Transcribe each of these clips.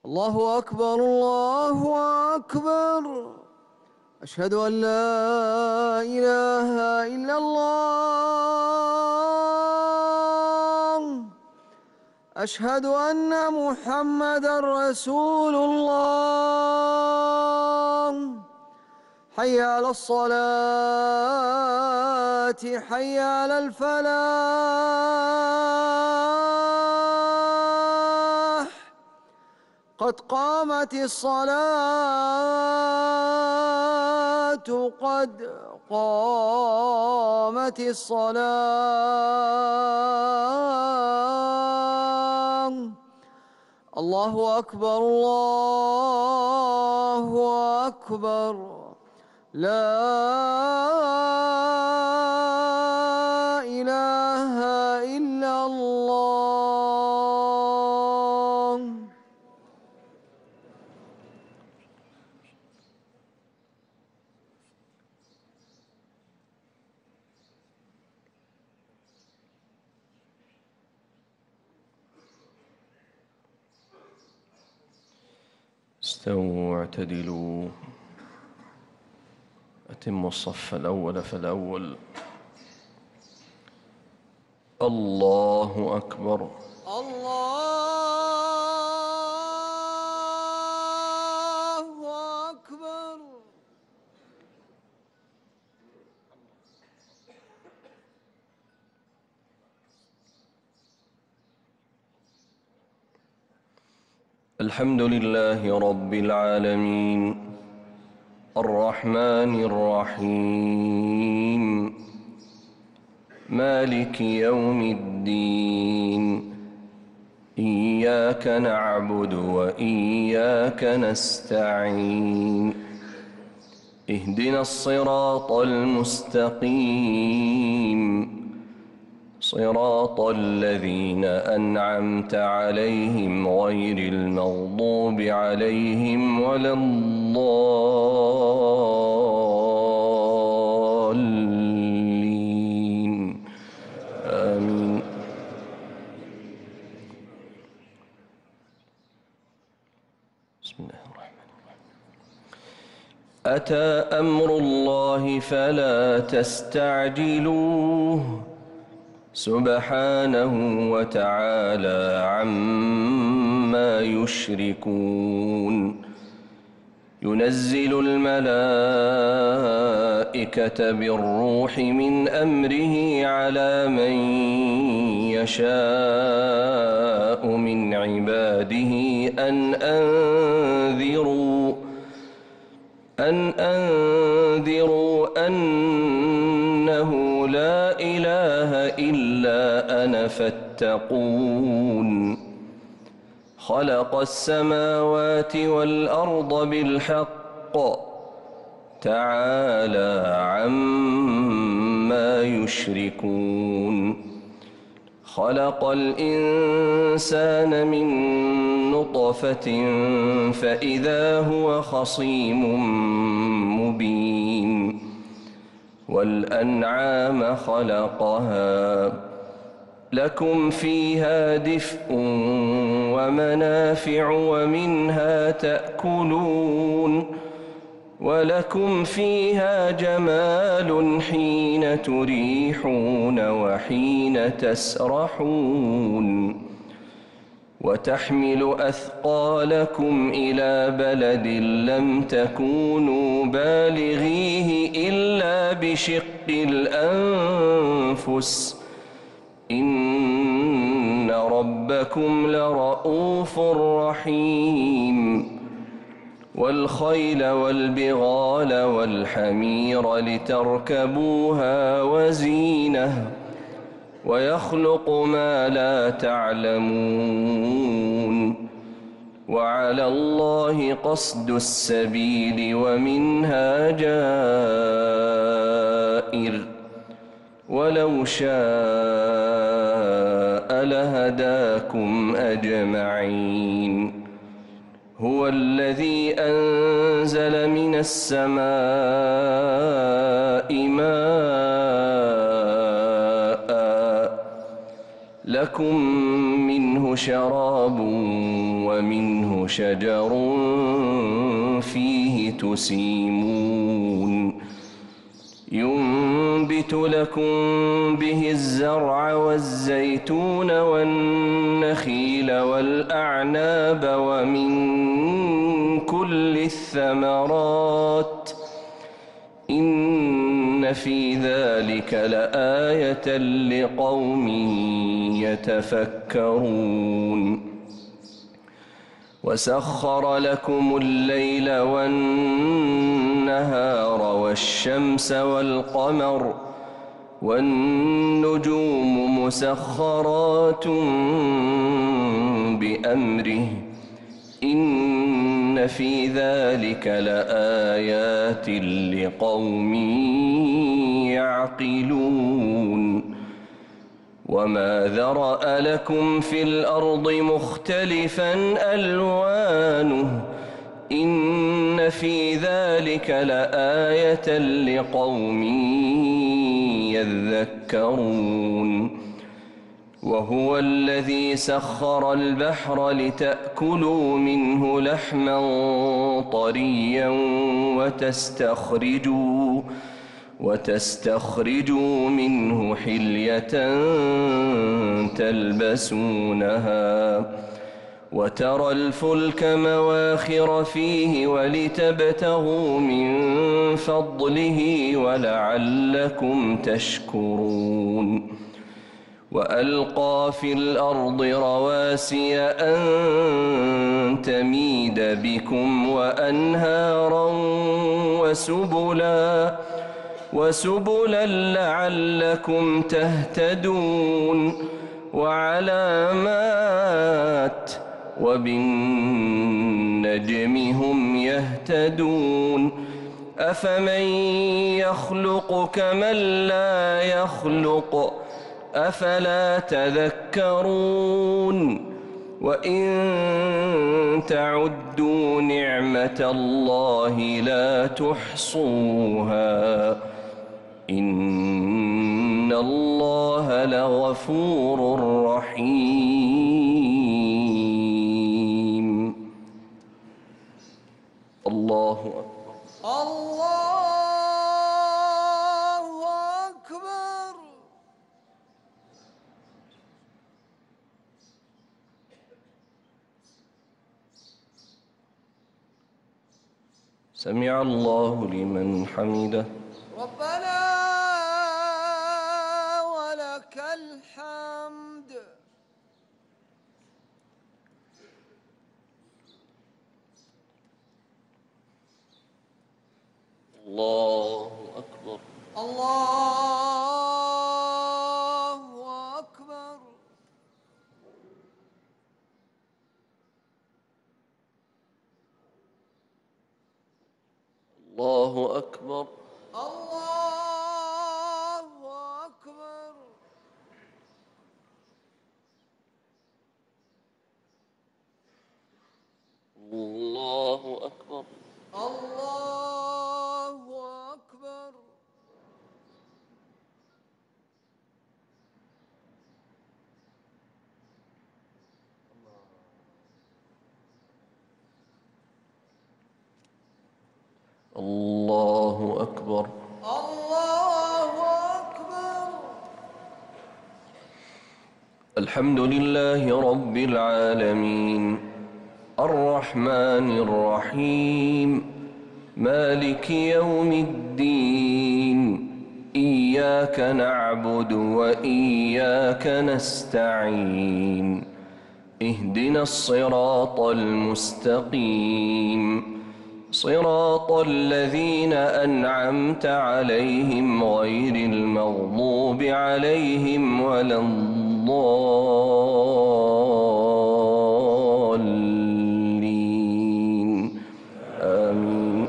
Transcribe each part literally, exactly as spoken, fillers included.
الله أكبر الله أكبر. أشهد أن لا إله إلا الله. أشهد أن محمدًا رسول الله. حي على الصلاة حي على الفلاح. قد قامت الصلاة قد قامت الصلاة. الله أكبر الله أكبر. لا إله إلا الله. استووا واعتدلوا، أتموا الصف الأول فالأول. الله أكبر. الله أكبر. الحمد لله رب العالمين الرحمن الرحيم مالك يوم الدين. إياك نعبد وإياك نستعين. اهدنا الصراط المستقيم، صراط الذين أنعمت عليهم غير المغضوب عليهم ولا الضالين. آمين. بسم الله الرحمن الرحيم. أتى أمر الله فلا تستعجلوه، سبحانه وتعالى عما يشركون. ينزل الملائكة بالروح من أمره على من يشاء من عباده أن أنذروا أن أنذروا أنه لا إله إلا أنا فاتقون. خلق السماوات والأرض بالحق، تعالى عما يشركون. خلق الإنسان من نطفة فإذا هو خصيم مبين. والأنعام خلقها لكم فيها دفء ومنافع ومنها تأكلون، ولكم فيها جمال حين تريحون وحين تسرحون. وتحمل أثقالكم إلى بلد لم تكونوا بالغيه إلا بشق الأنفس، إن ربكم لرؤوف رحيم. والخيل والبغال والحمير لتركبوها وزينة، ويخلق ما لا تعلمون. وعلى الله قصد السبيل ومنها جائر، ولو شاء لهداكم أجمعين. هو الذي أنزل من السماء ماء لكم منه شراب ومنه شجر فيه تسيمون ينبت لكم به الزرع والزيتون والنخيل والأعناب ومن كل الثمرات إن في ذلك لآية لقوم يتفكرون وسخر لكم الليل والنهار والشمس والقمر والنجوم مسخرات بأمره إن في ذلك لآيات لقوم يعقلون وما ذرأ لكم في الأرض مختلفا ألوانه إن في ذلك لآية لقوم يذكرون وهو الذي سخر البحر لتأكلوا منه لحما طريا وتستخرجوا وتستخرجوا منه حلية تلبسونها وترى الفلك مواخر فيه ولتبتغوا من فضله ولعلكم تشكرون وألقى في الأرض رواسي أن تميد بكم وأنهارا وسبلا وسبلا لعلكم تهتدون وعلامات وبالنجم هم يهتدون أفمن يخلق كمن لا يخلق أفلا تذكرون وإن تعدوا نعمة الله لا تحصوها إن الله لغفور رحيم. الله أكبر. الله أكبر. سمع الله لمن حمده. ربنا ولك الحمد. الله أكبر. الله أكبر. الله أكبر. الله أكبر. الله أكبر. الله أكبر. الله أكبر. الله أكبر. الحمد لله رب العالمين الرحمن الرحيم مالك يوم الدين إياك نعبد وإياك نستعين اهدنا الصراط المستقيم صراط الذين أنعمت عليهم غير المغضوب عليهم ولا الضالين آمين.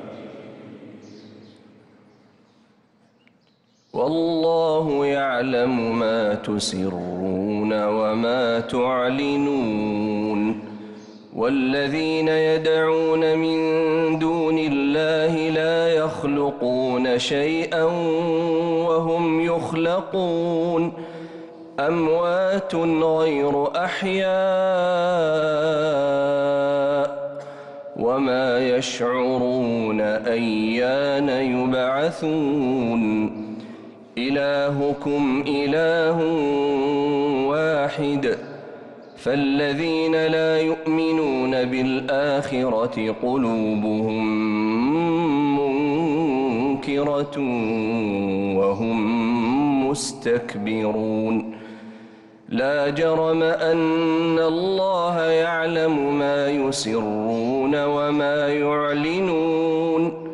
والله يعلم ما تسرون وما تعلنون والذين يدعون من دون الله لا يخلقون شيئا وهم يخلقون أموات غير أحياء وما يشعرون أيان يبعثون إلهكم إله واحد فالذين لا يؤمنون بالآخرة قلوبهم منكرة وهم مستكبرون لا جرم أن الله يعلم ما يسرون وما يعلنون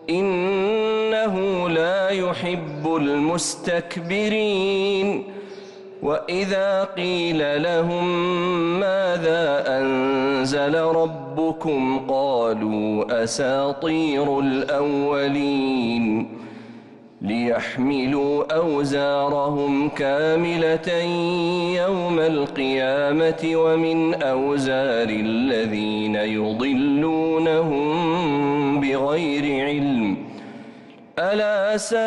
إنه لا يحب المستكبرين وإذا قيل لهم ماذا أنزل ربكم قالوا أساطير الأولين ليحملوا أوزارهم كاملة يوم القيامة ومن أوزار الذين يضلونهم بغير علم ألا ساء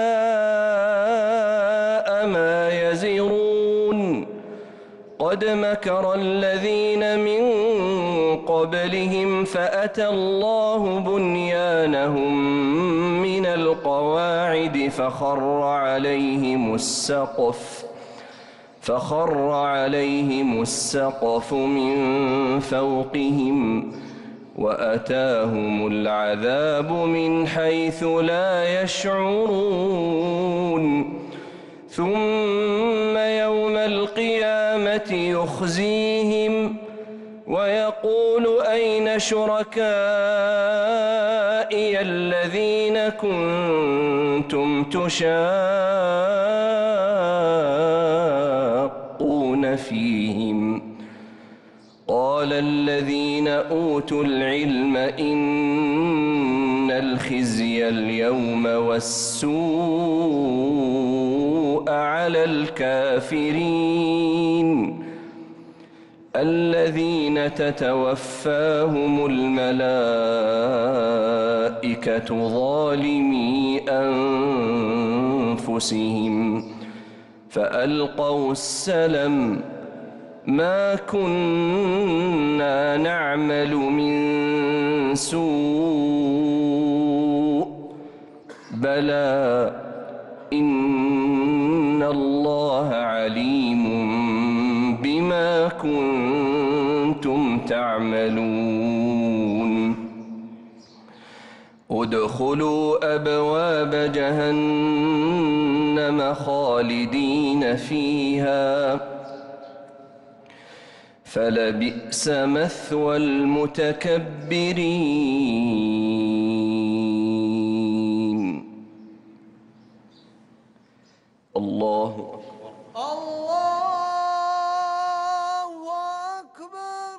ما يزرون قد مكر الذين من قبلهم فأتى الله بنيانهم من القواعد فخر عليهم السقف فخر عليهم السقف من فوقهم وأتاهم العذاب من حيث لا يشعرون ثم يوم القيامة يخزيهم ويقول أين شركائي الذين كنتم تشاقون فيهم قال الذين أوتوا العلم إن الخزي اليوم والسوء على الكافرين الذين تتوفاهم الملائكة ظالمي أنفسهم فألقوا السلم ما كنا نعمل من سوء بلى إن الله عليم بما كنتم تعملون ادخلوا أبواب جهنم خالدين فيها فلبئس مثوى المتكبرين. الله الله أكبر.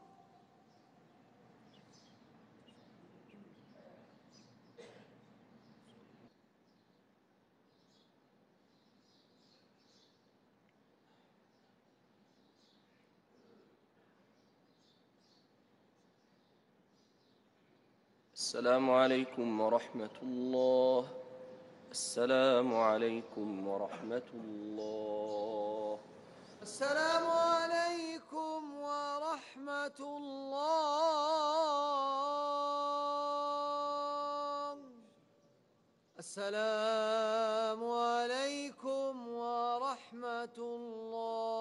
السلام عليكم ورحمة الله. السلام عليكم ورحمة الله. السلام عليكم ورحمة الله. السلام عليكم ورحمة الله.